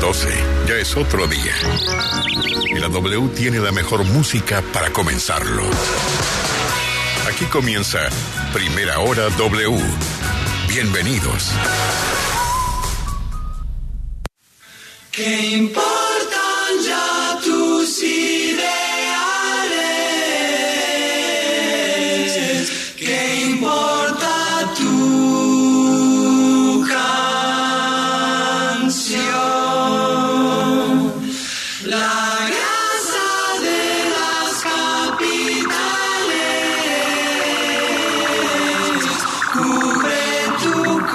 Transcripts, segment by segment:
12, ya es otro día. Y la W tiene la mejor música para comenzarlo. Aquí comienza Primera Hora W. Bienvenidos. ¿Qué importan ya tus ideales? ¿Qué importa tu canción? La grasa de las capitales cubre tu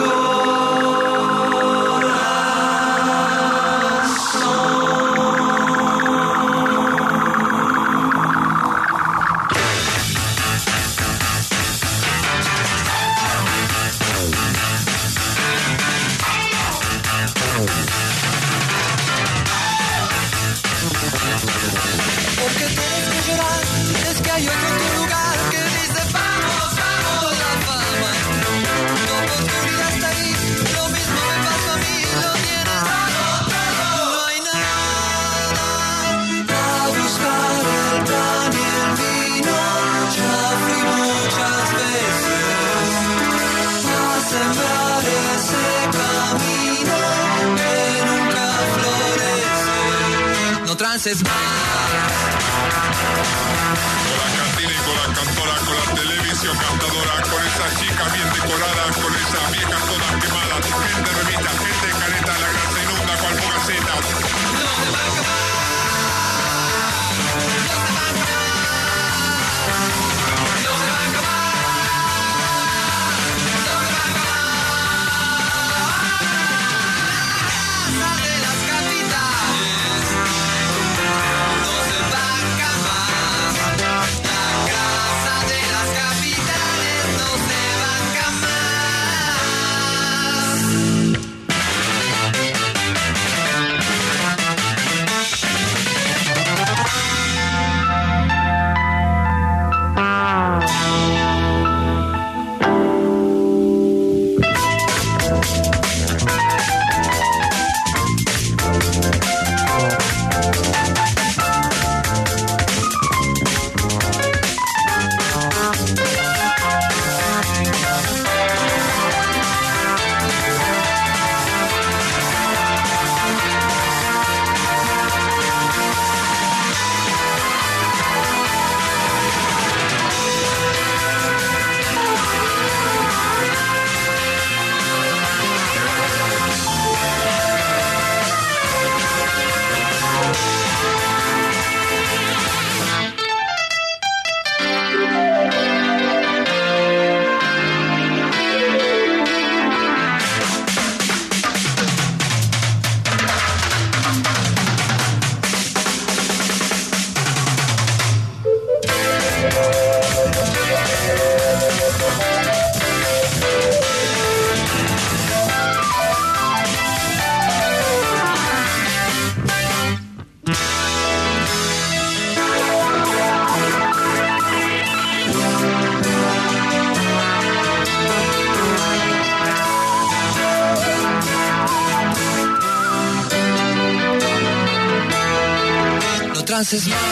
Porque tienes que llorar, es que hay otro en tu lugar que dice vamos, vamos, la fama. Tu oportunidad está ahí, lo mismo me pasó a mí, lo tienes todo. No hay nada a buscar el pan y el vino. Ya fui muchas veces a sembrar ese camino que nunca florece. No trances más. Con la cantina y con la cantora, con la televisión cantadora, con esa chica bien decorada, con esa vieja toda quemada, gente remita, gente careta, la grasa inunda cual fugaceta. No se va a acabar, no se va a acabar, no se va a acabar, no se va a acabar. La casa de las capitales no se va a acabar. La grasa de las capitales no se va a No trances más.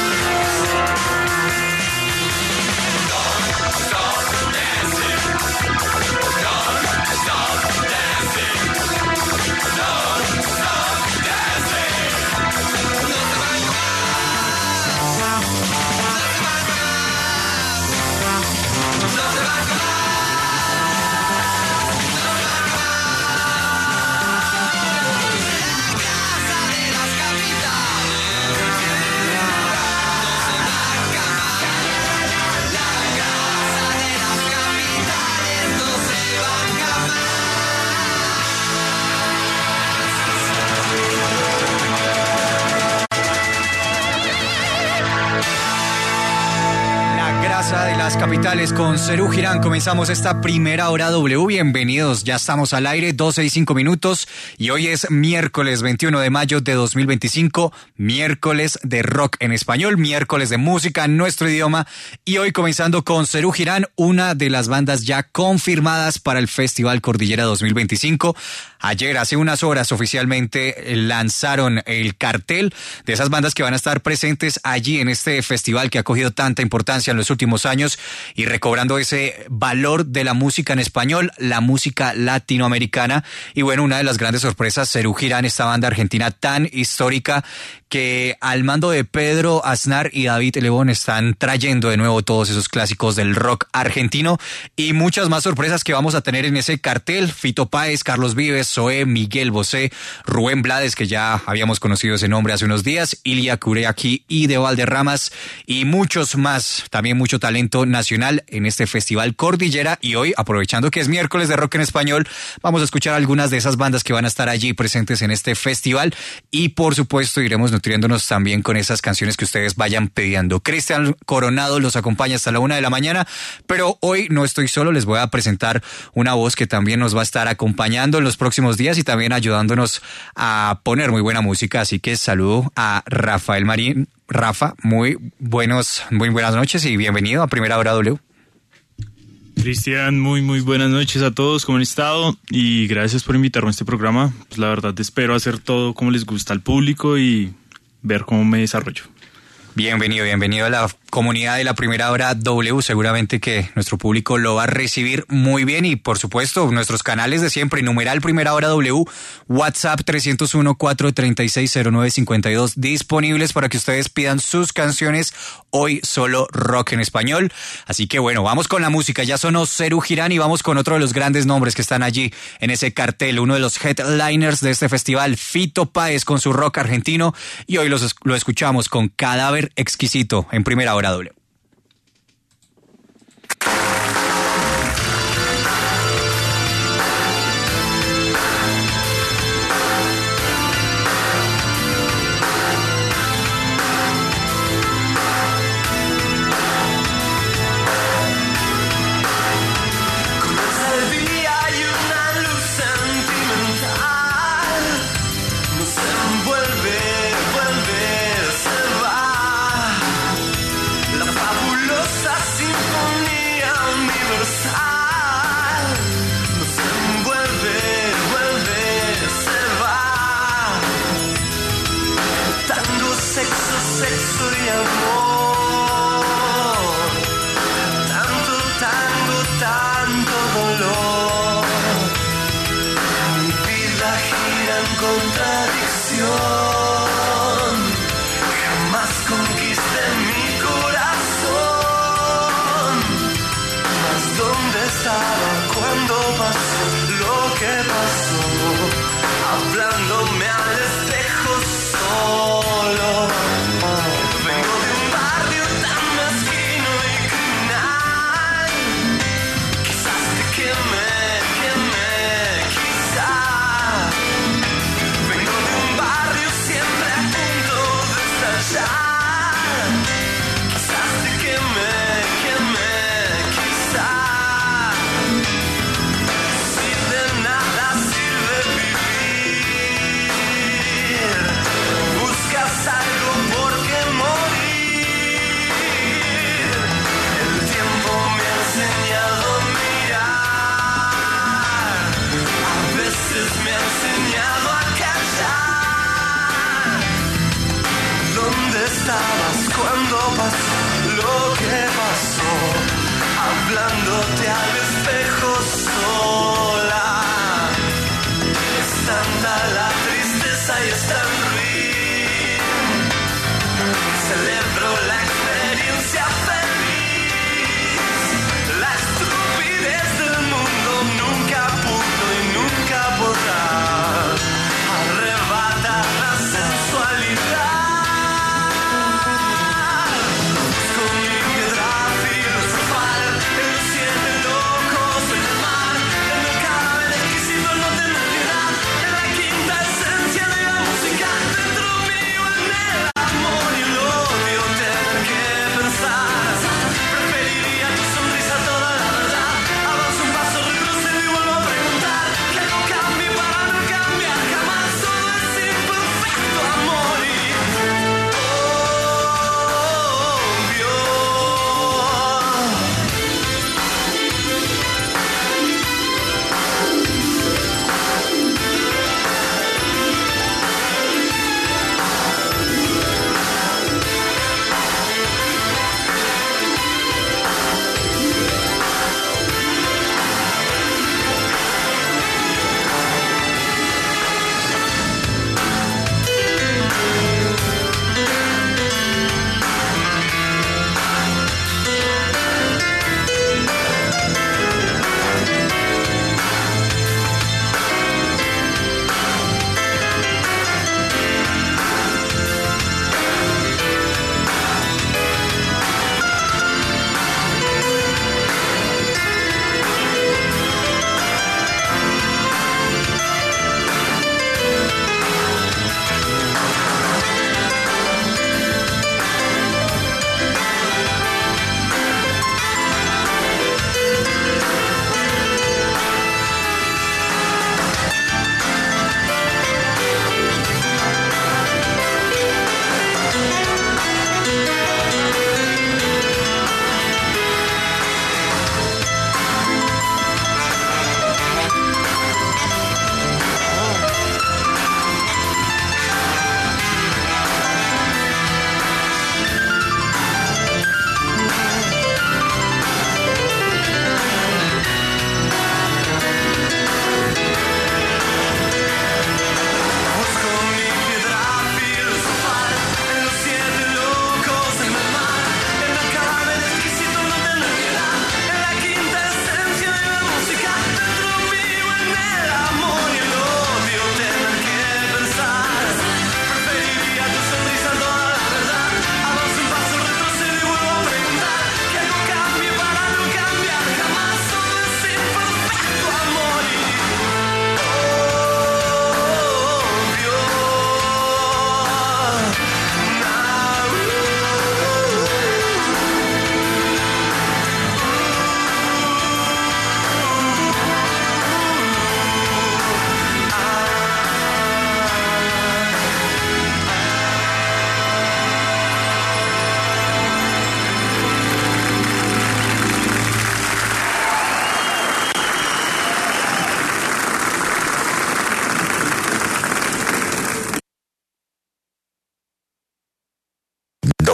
casa de las capitales con Serú Girán. Comenzamos esta primera hora W. Bienvenidos, ya estamos al aire, 12 y 5 minutos. Y hoy es miércoles 21 de mayo de 2025, miércoles de rock en español, miércoles de música en nuestro idioma. Y hoy comenzando con Serú Girán, una de las bandas ya confirmadas para el Festival Cordillera 2025. Ayer, hace unas horas, oficialmente lanzaron el cartel de esas bandas que van a estar presentes allí en este festival que ha cogido tanta importancia en los últimos años y recobrando ese valor de la música en español, la música latinoamericana. Y bueno, una de las grandes sorpresas, Serú Girán, esta banda argentina tan histórica que al mando de Pedro Aznar y David Lebón están trayendo de nuevo todos esos clásicos del rock argentino y muchas más sorpresas que vamos a tener en ese cartel. Fito Páez, Carlos Vives, Zoé, Miguel Bosé, Rubén Blades, que ya habíamos conocido ese nombre hace unos días, Ilia Kuriaki y de Valderramas y muchos más. También mucho talento nacional en este Festival Cordillera. Y hoy, aprovechando que es miércoles de rock en español, vamos a escuchar algunas de esas bandas que van a estar allí presentes en este festival y por supuesto iremos nutriéndonos también con esas canciones que ustedes vayan pidiendo. Cristian Coronado los acompaña hasta la 1 de la mañana, pero hoy no estoy solo, les voy a presentar una voz que también nos va a estar acompañando en los próximos días y también ayudándonos a poner muy buena música, así que saludo a Rafael Marín. Rafa, muy buenas noches y bienvenido a Primera Hora W. Cristian, muy buenas noches a todos, ¿cómo han estado? Y gracias por invitarme a este programa. Pues la verdad espero hacer todo como les gusta al público y ver cómo me desarrollo. Bienvenido a la comunidad de la Primera Hora W. Seguramente que nuestro público lo va a recibir muy bien y por supuesto nuestros canales de siempre, numeral Primera Hora W, WhatsApp 301-436-0952 disponibles para que ustedes pidan sus canciones. Hoy solo rock en español. Así que bueno, vamos con la música. Ya sonó Serú Girán y vamos con otro de los grandes nombres que están allí en ese cartel. Uno de los headliners de este festival, Fito Páez con su rock argentino. Y hoy lo escuchamos con Cadáver Exquisito en Primera Hora W. Sexo y amor, tanto dolor. Mi vida gira en contradicción, jamás conquisté mi corazón. Mas ¿dónde estaba cuando pasó lo que pasó? Hablándome al espejo solo. Vengo de un barrio tan mezquino y criminal. Quizás te queme, quizás. Vengo de un barrio siempre a punto de estallar. Quizás te queme, quizás. Si de nada sirve vivir, buscas algo por qué morir. El tiempo me ha enseñado a mirar, a veces me ha enseñado a callar. ¿Dónde estabas cuando pasó lo que pasó? Hablándote al espejo sola. Es tanta la tristeza y es tan ruin. Celebro la experiencia feliz. La estupidez del mundo nunca pudo y nunca podrá arrebatar la sensualidad. Con mi piedra filosofal, en los 7 locos del mar, en el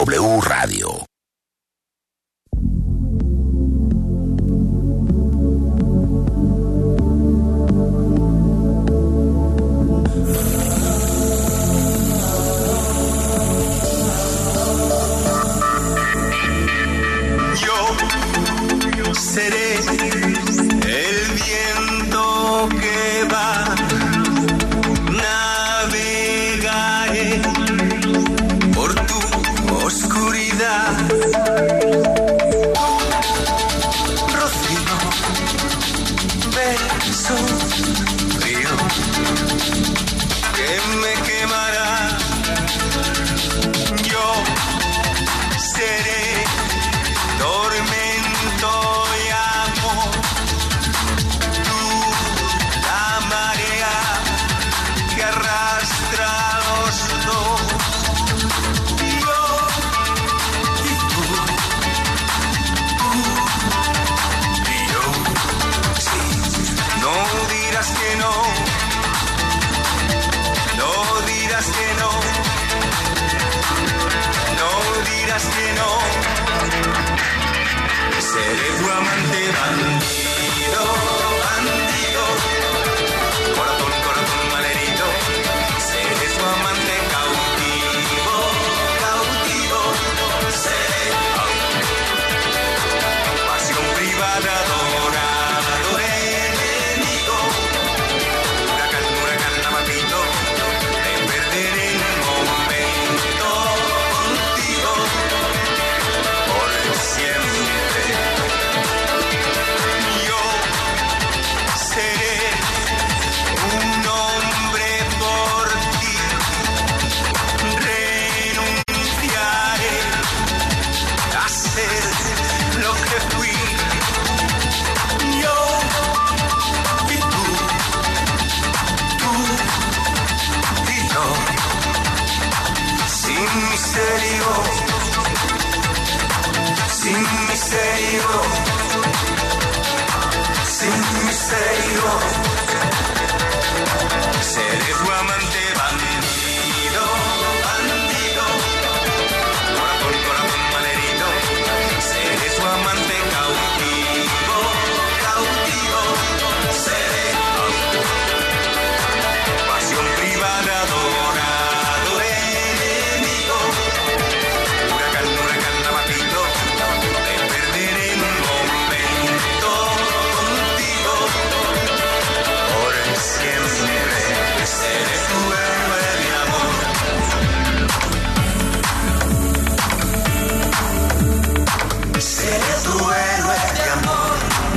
W Radio. Yo seré el viento que va, navegaré por tu oscuridad. Rocío, beso frío que me quemará. Yo seré tormento y amor, tú la marea que arrastra a los dos. Yo y tú y yo. Sí, no dirás que no, no dirás que no, no dirás que no. Seré tu amante bandido, bandido, corazón, corazón malherido. Seré tu amante cautivo, cautivo. Seré pasión privada, adorado, enemigo. Huracán, amapito, te perderé en un momento contigo por siempre. Yo seré un hombre por ti, renunciaré a ser lo que fui. Yo y tú y yo, sin misterio, sin misterio, sin misterio. Seré tu amante bandido, bandido, corazón, corazón malherido. Seré tu amante cautivo, cautivo. Seré pasión privada, adorado, enemigo. Huracán, amapito, te perderé en un momento contigo por siempre. Seré tu héroe de amor. Seré tu héroe de amor.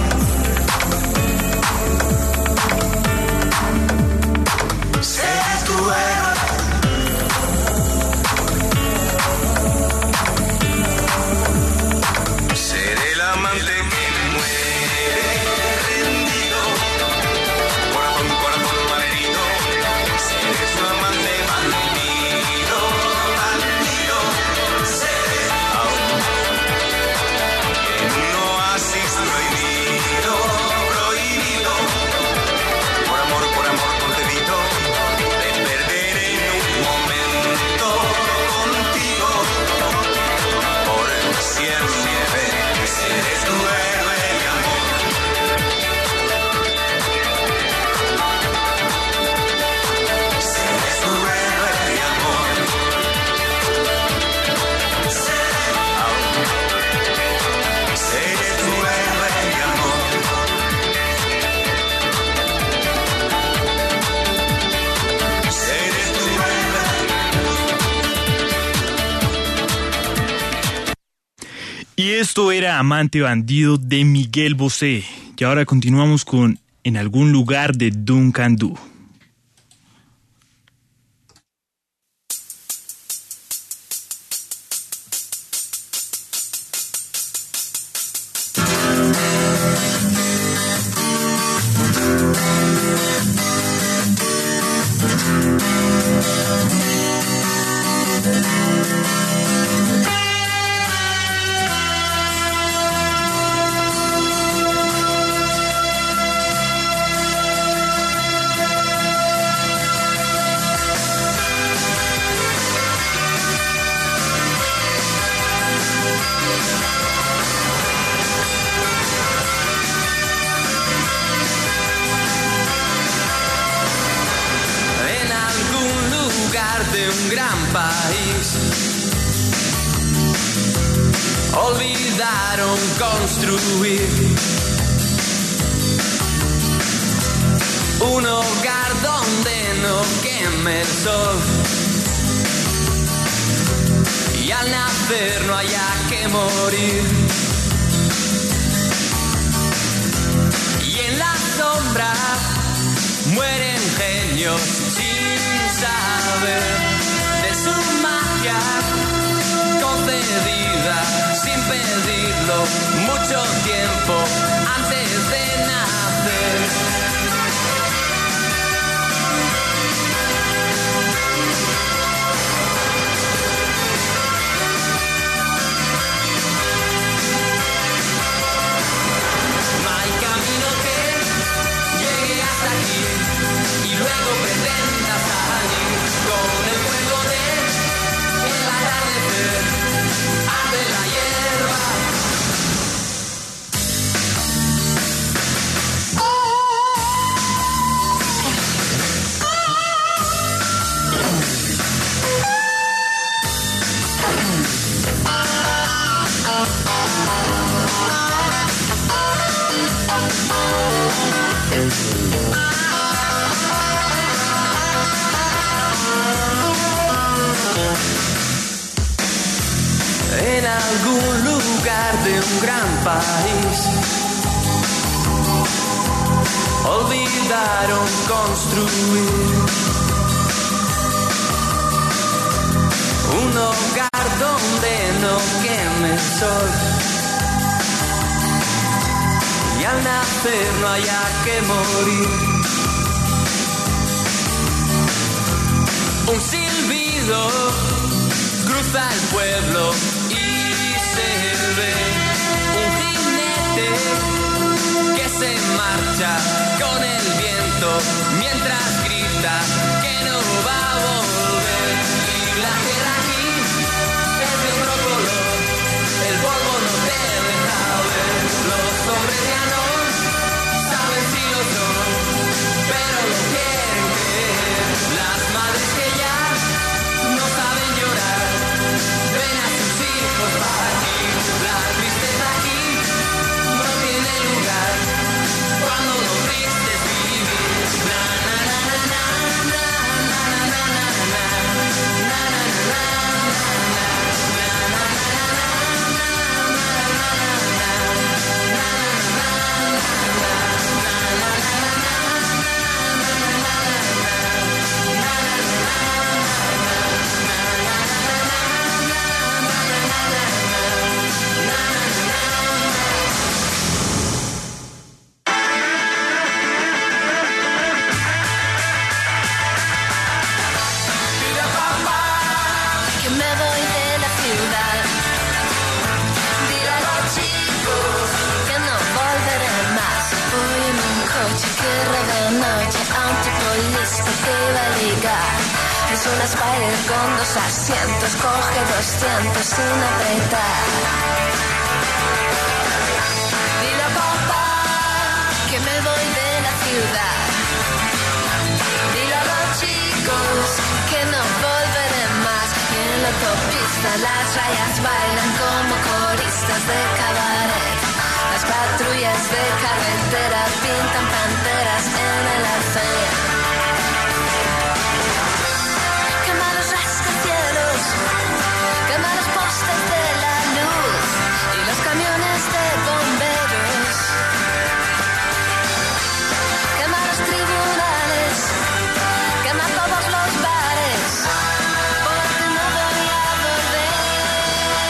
Seré tu héroe. Seré el amante que muere rendido, corazón, corazón malherido. Seré tu amante bandido, bandido. Seré en un oasis prohibido, prohibido. Por amor concedido, te perderé en un momento contigo por siempre. Seré tu héroe de amor. Seré tu héroe de amor. Seré tu héroe de amor. Seré tu héroe. Y esto era Amante Bandido de Miguel Bosé. Y ahora continuamos con En algún lugar de Duncan Du. país. Olvidaron construir un hogar donde no queme el sol y al nacer no haya que morir. Y en la sombra mueren genios sin saber de su magia concedida sin pedirlo mucho tiempo antes de nacer. No hay camino que llegue hasta aquí y luego pretenda salir con el fuego del atardecer. Arde la hierba. En algún lugar de un gran país olvidaron construir un hogar donde no queme el sol y al nacer no haya que morir. Un silbido cruza el pueblo y se ve un jinete que se marcha con el viento mientras grita que no va a volver. Y la tierra aquí es de otro color, el polvo no te deja ver. Los hombres ya no saben si lo son, pero lo quieren creer. Las madres que ya no saben llorar ven a sus hijos partir. La tristeza aquí no tiene lugar cuando lo triste es vivir. Na na na na na na na na na que me voy de la ciudad. Dile a los chicos que no volveré más. Voy en un coche que roba noche a un tipo listo que iba a ligar. Es una Spider con 2 asientos, coge 200 sin apretar. Dile a papá que me voy de la ciudad. Dile a los chicos que no volveré más. Y en la autopista las rayas bailan como coristas de cabaret. Las patrullas de carretera pintan panteras en el arcén. Quema los rascacielos, quema los postes de la luz y los camiones de bomberos. Quema los tribunales, quema todos los bares, porque no voy a volver.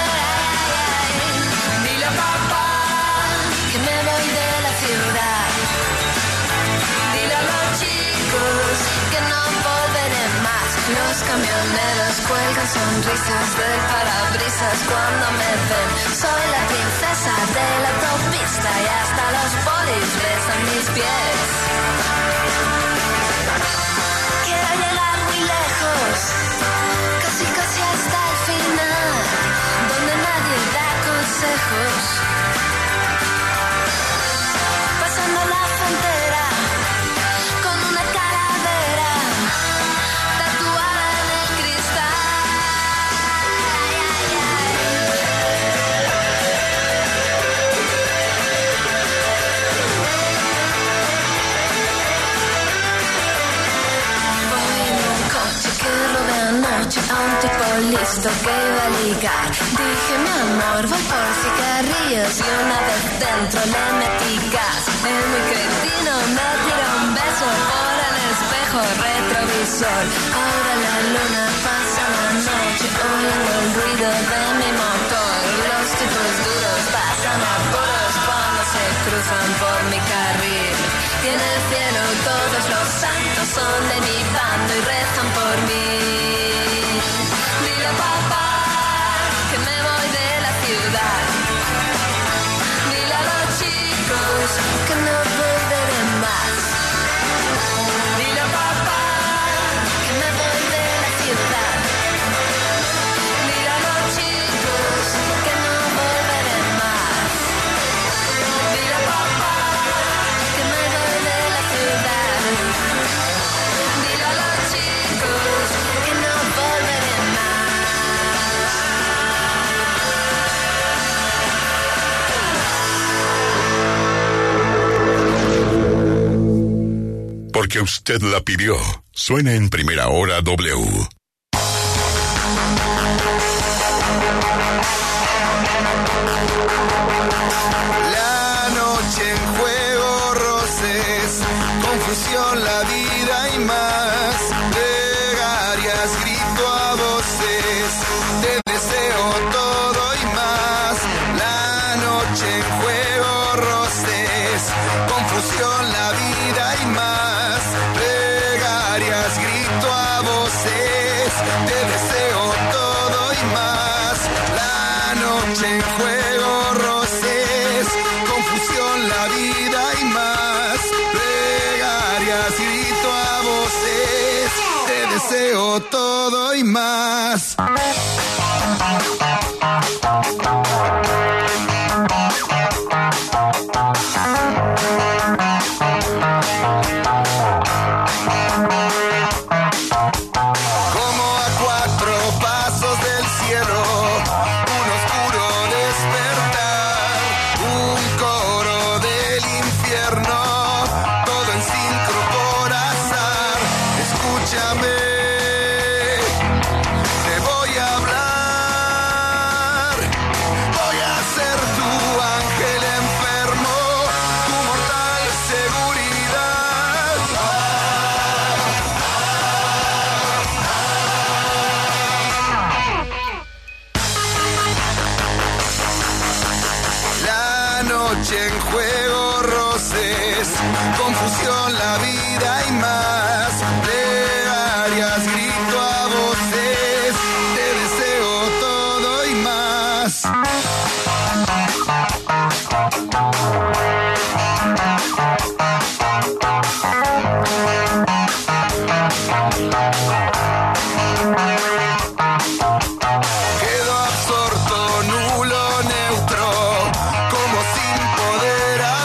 Dile a papá que me voy de la ciudad. Dile a los chicos que no volveré más. Los camioneros cuelgan sonrisas del parabrisas cuando me ven. Soy la princesa de la autopista y hasta los polis besan mis pies. Quiero llegar muy lejos, casi casi hasta el final, donde nadie da consejos. Pasando la frontera con una calavera tatuada en el cristal. listo que iba a ligar. Dije, mi amor, voy por cigarrillos. Y una vez dentro le metí gas. El muy cretino me tiró un beso por el espejo retrovisor. Ahora la luna pasa la noche oyendo el ruido de mi motor. Los tipos duros pasan apuros cuando se cruzan por mi carril. Y en el cielo todos los santos son de mi bando y rezan por mí. Dile a papá que me voy de la ciudad. Dile a los chicos que no volveré más. Dile a papá que me voy de la ciudad. Dile a los chicos que no volveré más. Dile a papá que me voy de la ciudad. Dile a los chicos que no volveré más. Porque usted la pidió. Suena en Primera Hora W. La noche en juego, roces, confusión, la vida y más. Plegarias, grito a voces, te deseo todo y más. La noche en juego, roces, confusión, la vida y más. Plegarias, grito a voces, te deseo todo y más. La noche en juego, roces, confusión, la vida y más. Plegarias, grito a voces, te deseo todo y más. Como a 4 pasos del cielo, un oscuro despertar, un coro del infierno, todo en sincro por azar. Escúchame, te voy a hablar, voy a ser tu ángel enfermo, tu mortal seguridad. La noche en juego, roces, confusión, la vida y más. Plegarias, grito a voces, te deseo todo y más. Quedo absorto, nulo, neutro, como sin poder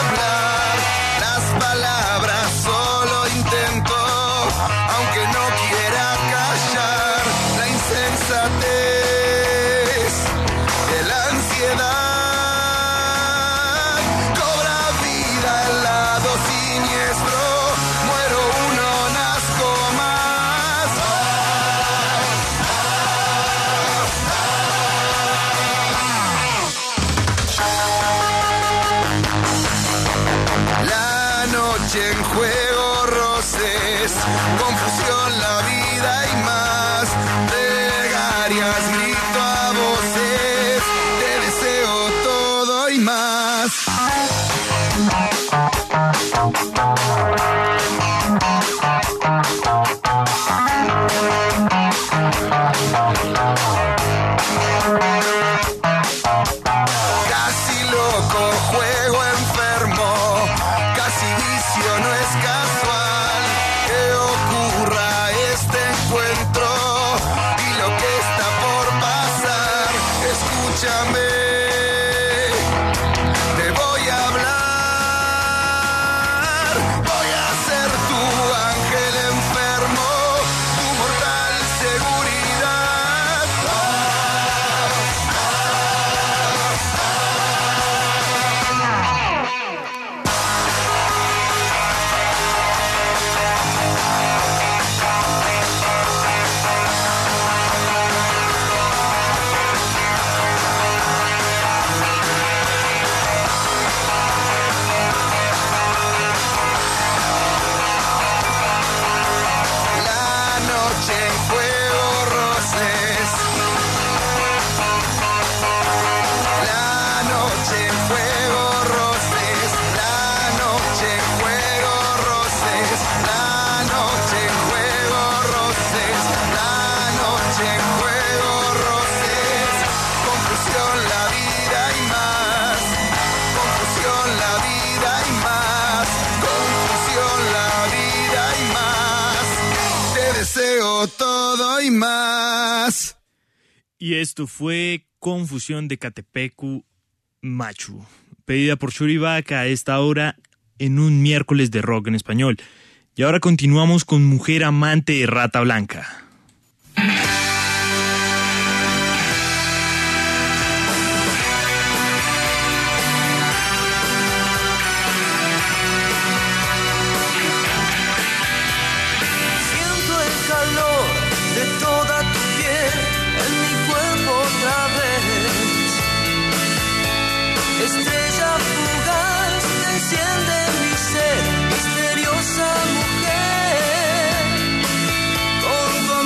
más. Y esto fue Confusión de Catepecu Machu, pedida por Churibac a esta hora en un miércoles de rock en español. Y ahora continuamos con Mujer Amante de Rata Blanca. Siento el calor de toda tu piel en mi cuerpo otra vez. Estrella fugaz, enciende mi ser, misteriosa mujer. Con tu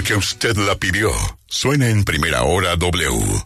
porque usted la pidió. Suena en Primera Hora W.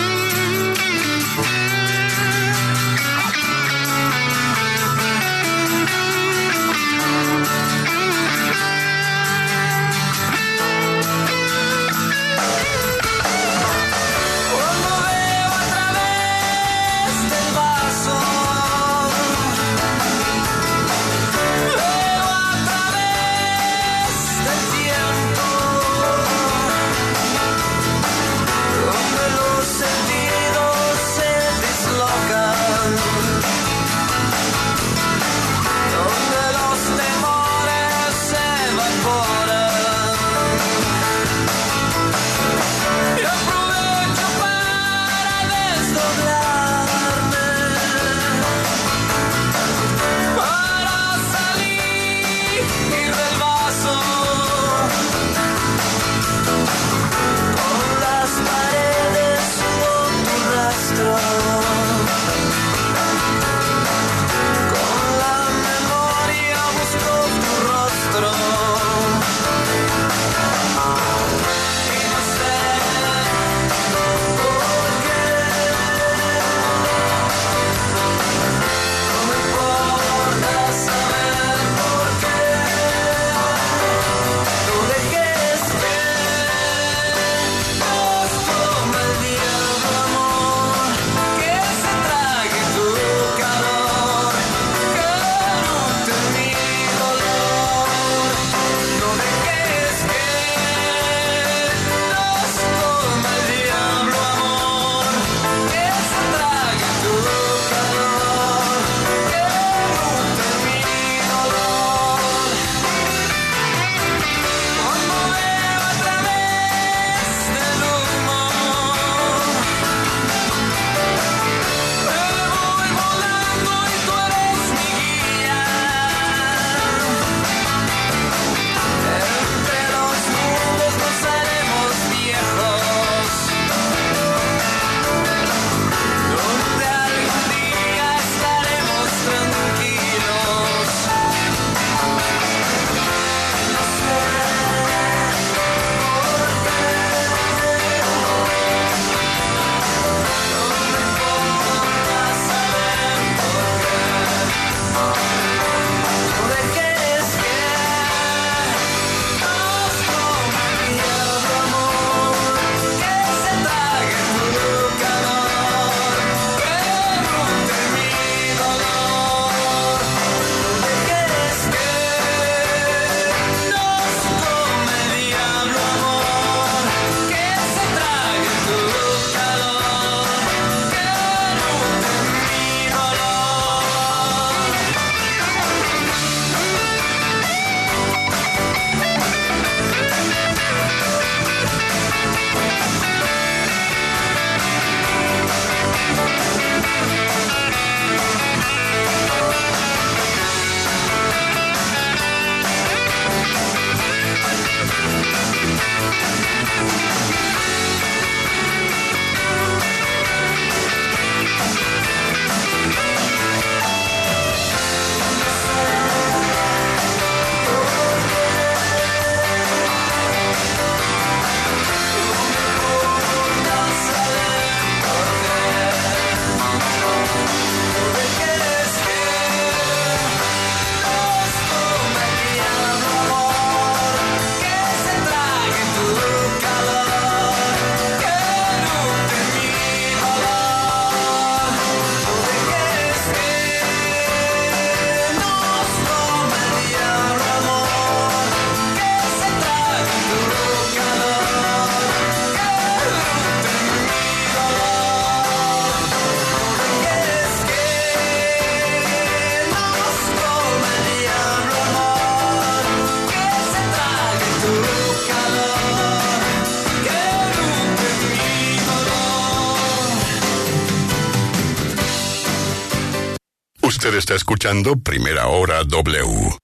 Usted está escuchando Primera Hora W.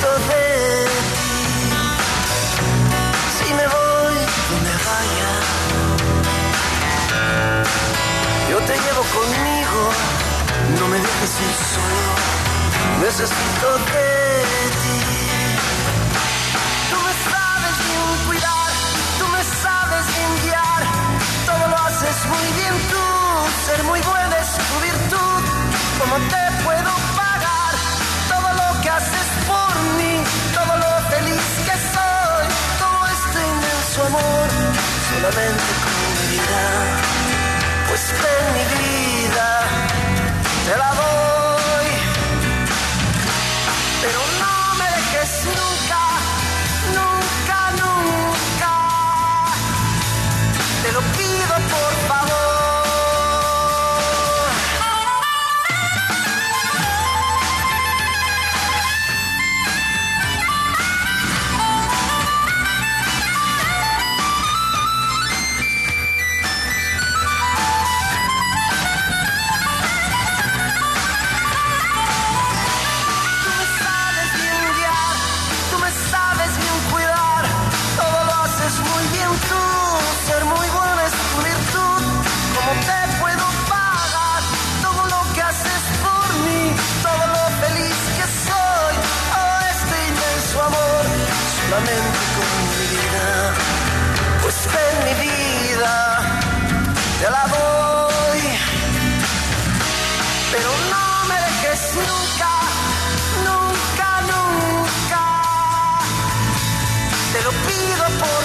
de ti. Si me voy donde vaya, yo te llevo conmigo, no me dejes ir solo, necesito de ti. Tú me sabes bien cuidar, tú me sabes bien guiar, todo lo haces muy bien tú, ser muy buena es tu virtud. ¿Cómo te puedo pagar todo lo que haces por mí, todo lo feliz que soy, todo este inmenso amor, solamente con mi vida? Pues ven mi vida, te la doy, pero no me dejes nunca, nunca, nunca, te lo pido por favor. Solamente con mi vida, pues ven mi vida, te la doy, pero no me dejes nunca, nunca, nunca, te lo pido por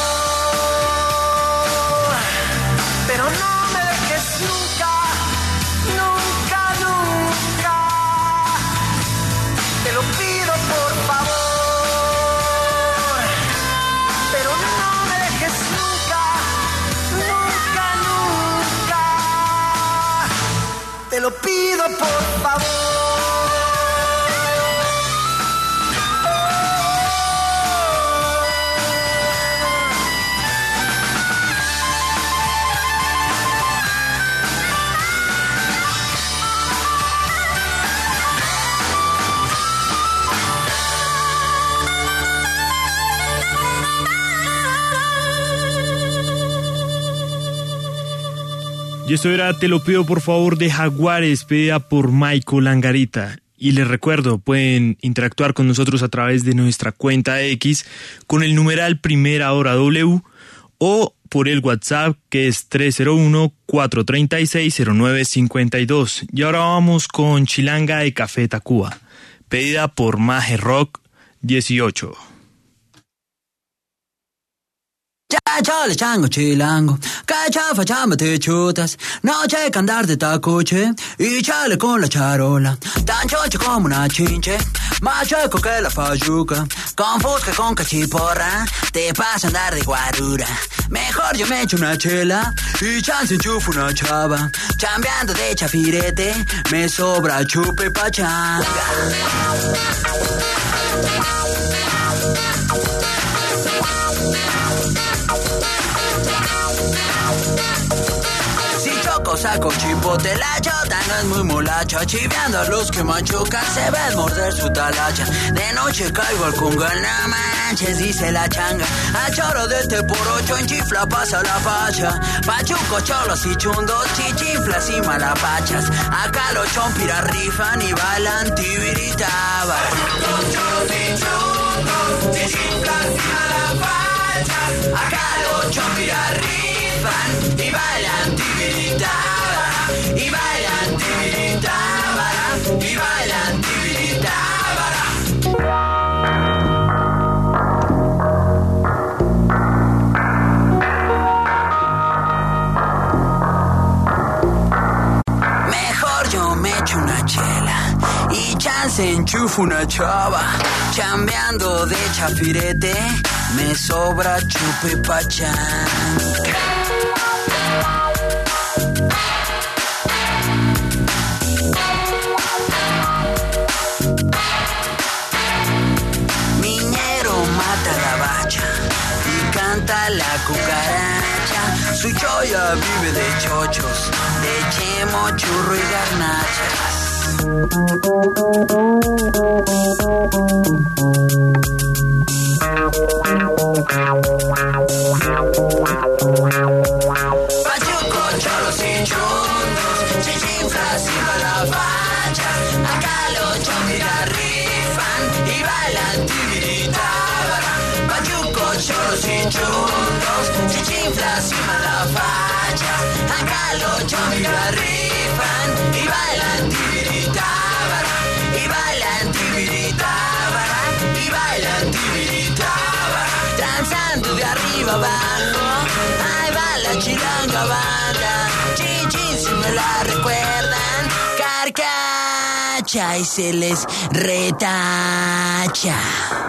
favor, pero no me dejes nunca, nunca, nunca, te lo pido por favor. Te lo pido por favor. Y esto era Te lo pido por favor de Jaguares, pedida por Michael Angarita. Y les recuerdo, pueden interactuar con nosotros a través de nuestra cuenta X con el numeral Primera Hora W o por el WhatsApp que es 301-436-0952. Y ahora vamos con Chilanga de Café Tacuba, pedida por Maje Rock 18. Ya chale chango chilango, cachafa chamba te chutas, noche hay que andar de tacoche y chale con la charola, tan chocho como una chinche, más chueco que la fayuca, con fusca con cachiporra, te pasa a andar de guarura, mejor yo me echo una chela y chance enchufo una chava, chambeando de chafirete, me sobra chupe pachanga. Saco chipote, la chota no es muy molacha, chiveando a los que machucan, se ven morder su talacha. De noche caigo al congal, no manches, dice la changa. A choro de este por ocho en chifla pasa la pacha. Pachuco, cholos y chundos, chichinflas y malapachas. Acá los chompiras rifan y bailan tibiritabas. Cholos y chundos, chichinflas y malapachas. Acá los chompiras rifan y bailan tibiritabas. Y bailan tibiritábara, y bailan tibiritábara. Mejor yo me echo una chela y chance enchufo una chava. Chambeando de chafirete, me sobra chupe pachanga. La cucaracha, su choya vive de chochos, de chemo, churro y garnachas. Pachuco, cholos y chundos, chichinflas y malafacha. Acá los chompiras rifan y bailan tibiritábara. Pachuco, cholos y chundos, chichinflas y malafacha. Acá los chompiras rifan y bailan tibiritábara. Y bailan tibiritábara. Y bailan tibiritábara. Danzando de arriba abajo. Ahí va la chilanga banda. Chin, chin, si me la recuerdan. Carcacha y se les retacha.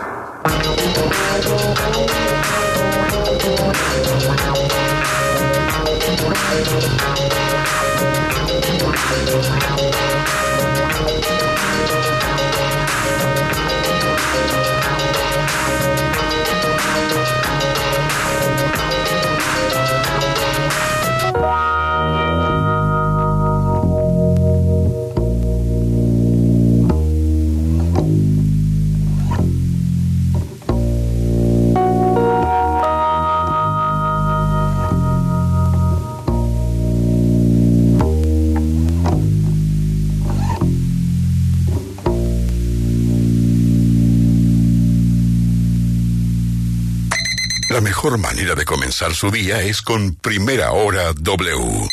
La mejor manera de comenzar su día es con Primera Hora W.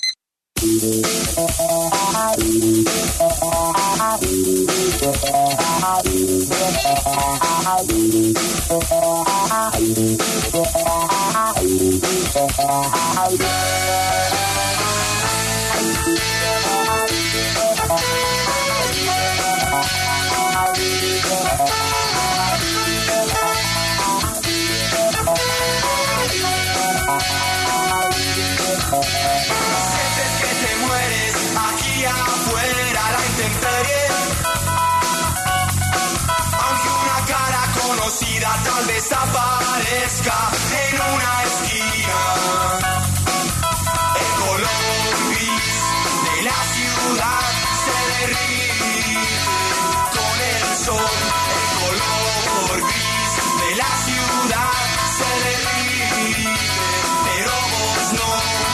Sientes que te mueres aquí afuera a la intemperie. Aunque una cara conocida tal vez aparezca en una esquina. El color gris de la ciudad se derrite con el sol. El color gris de la ciudad se derrite, pero vos no.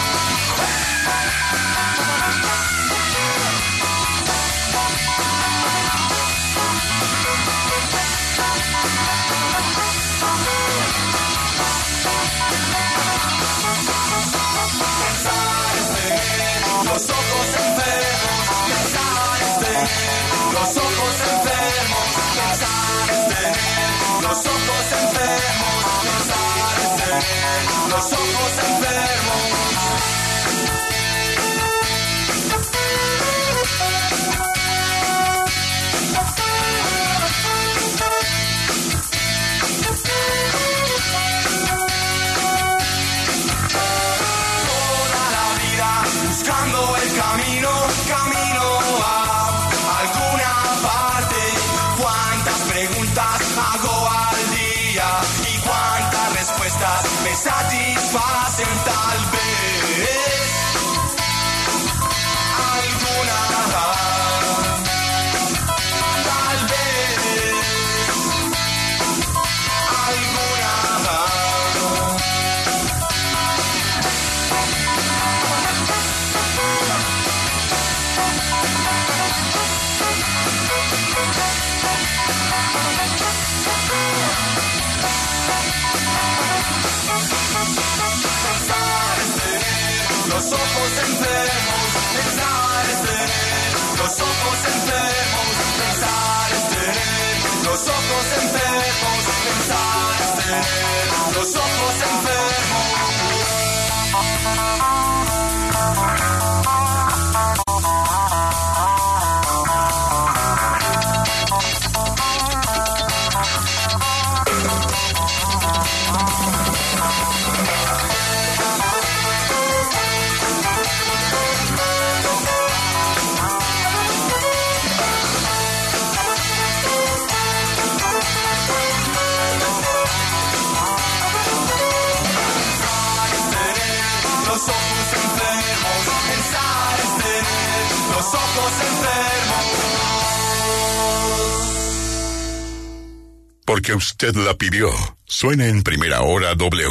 Los ojos enfermos, pensar es tener los ojos enfermos, pensar es tener los ojos enfermos, pensar es tener los ojos enfermos. Buscando el camino a alguna parte. Cuántas preguntas hago al día y cuántas respuestas me satisfacen. porque usted la pidió. Suena en Primera Hora W.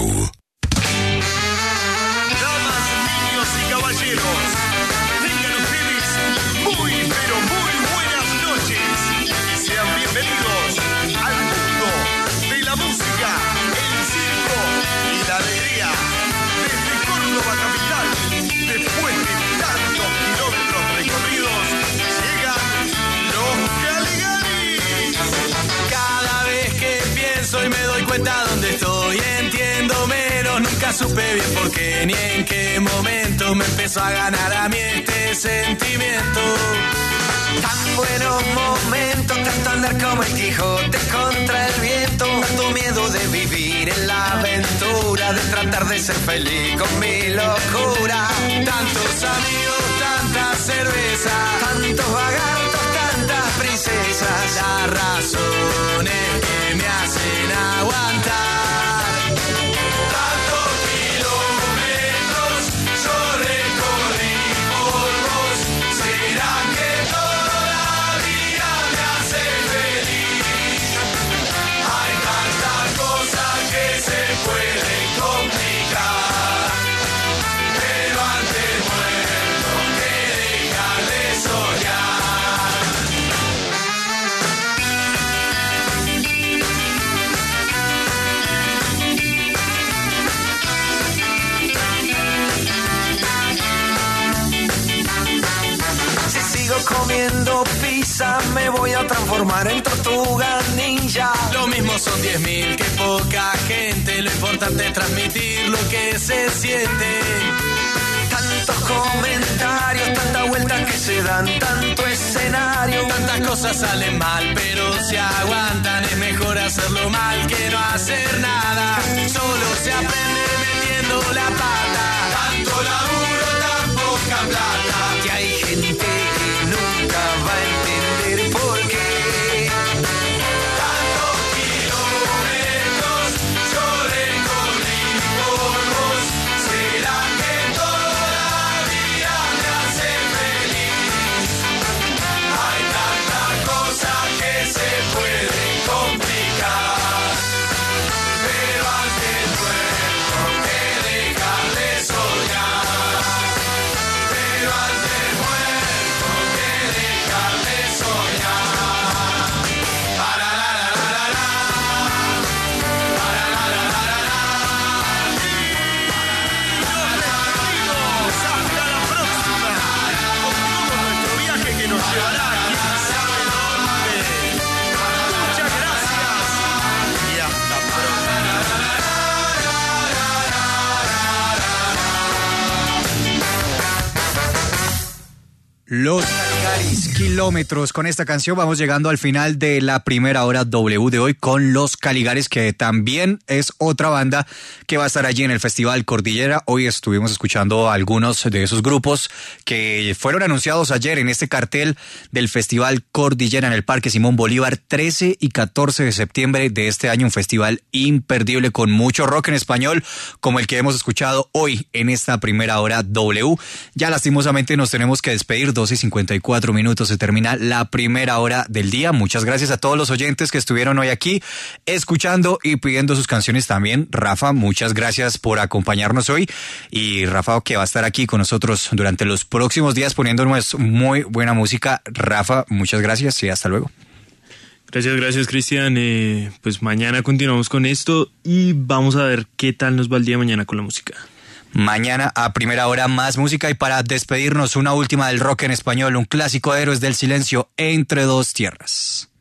Damas, niños y caballeros, tengan ustedes muy, pero muy buenas noches. Y sean bienvenidos al mundo de la música, el circo y la alegría. Desde Córdoba capital, después de tantos kilómetros recorridos, llegan los Caligaris. Cada vez que pienso y me doy cuenta dónde estoy, entiendo menos, nunca supe bien por qué ni en qué momento me empezó a ganar a mí este sentimiento. Tan buenos momentos, tanto andar como el Quijote contra el viento, tanto miedo de vivir en la aventura, de tratar de ser feliz con mi locura. Tantos amigos, tanta cerveza, Tantos vagantos, tantas princesas, las razones que me hacen aguantar. Tantos kilómetros yo recorrí por vos, ¿será que todavía me hace feliz? Hay tantas cosas que se pueden complicar, pero antes muerto que dejar de soñar. si sigo comiendo pizza me voy a transformar en tortuga ninja. Lo mismo son 10.000 que poca gente, lo importante es transmitir lo que se siente. Tantos comentarios, tantas vueltas que se dan, tanto escenario. Tantas cosas salen mal, pero se aguantan. Es mejor hacerlo mal que no hacer nada. Solo se aprende metiendo la pata. Tanto laburo, tan poca plata. Que hay gente que nunca va a entender por qué. Tantos kilómetros yo recorrí por vos. ¿Será que todavía me hace feliz? Hay tantas cosas que se pueden complicar, pero antes muerto que dejar de soñar. Pero antes muerto que dejar de soñar. Para la la la la la. Para la la la la la. Hasta la próxima, con todo nuestro viaje que nos llevará a quién sabe dónde. Muchas gracias y hasta pronto. Los Caligaris, kilómetros. Con esta canción vamos llegando al final de la Primera Hora W de hoy con Los Caligaris, que también es otra banda que va a estar allí en el Festival Cordillera. Hoy estuvimos escuchando a algunos de esos grupos que fueron anunciados ayer en este cartel del Festival Cordillera en el Parque Simón Bolívar, 13 y 14 de septiembre de este año. Un festival imperdible con mucho rock en español, como el que hemos escuchado hoy en esta Primera Hora W. Ya lastimosamente nos tenemos que despedir. 12:54 se termina la primera hora del día. Muchas gracias a todos los oyentes que estuvieron hoy aquí escuchando y pidiendo sus canciones también. Rafa, muchas gracias por acompañarnos hoy. Y Rafa, que va a estar aquí con nosotros durante los próximos días poniéndonos muy buena música. Rafa, muchas gracias y hasta luego. Gracias, Cristian. Pues mañana continuamos con esto y vamos a ver qué tal nos va el día mañana con la música. Mañana a primera hora más música, y para despedirnos una última del rock en español, un clásico de Héroes del Silencio, Entre dos tierras.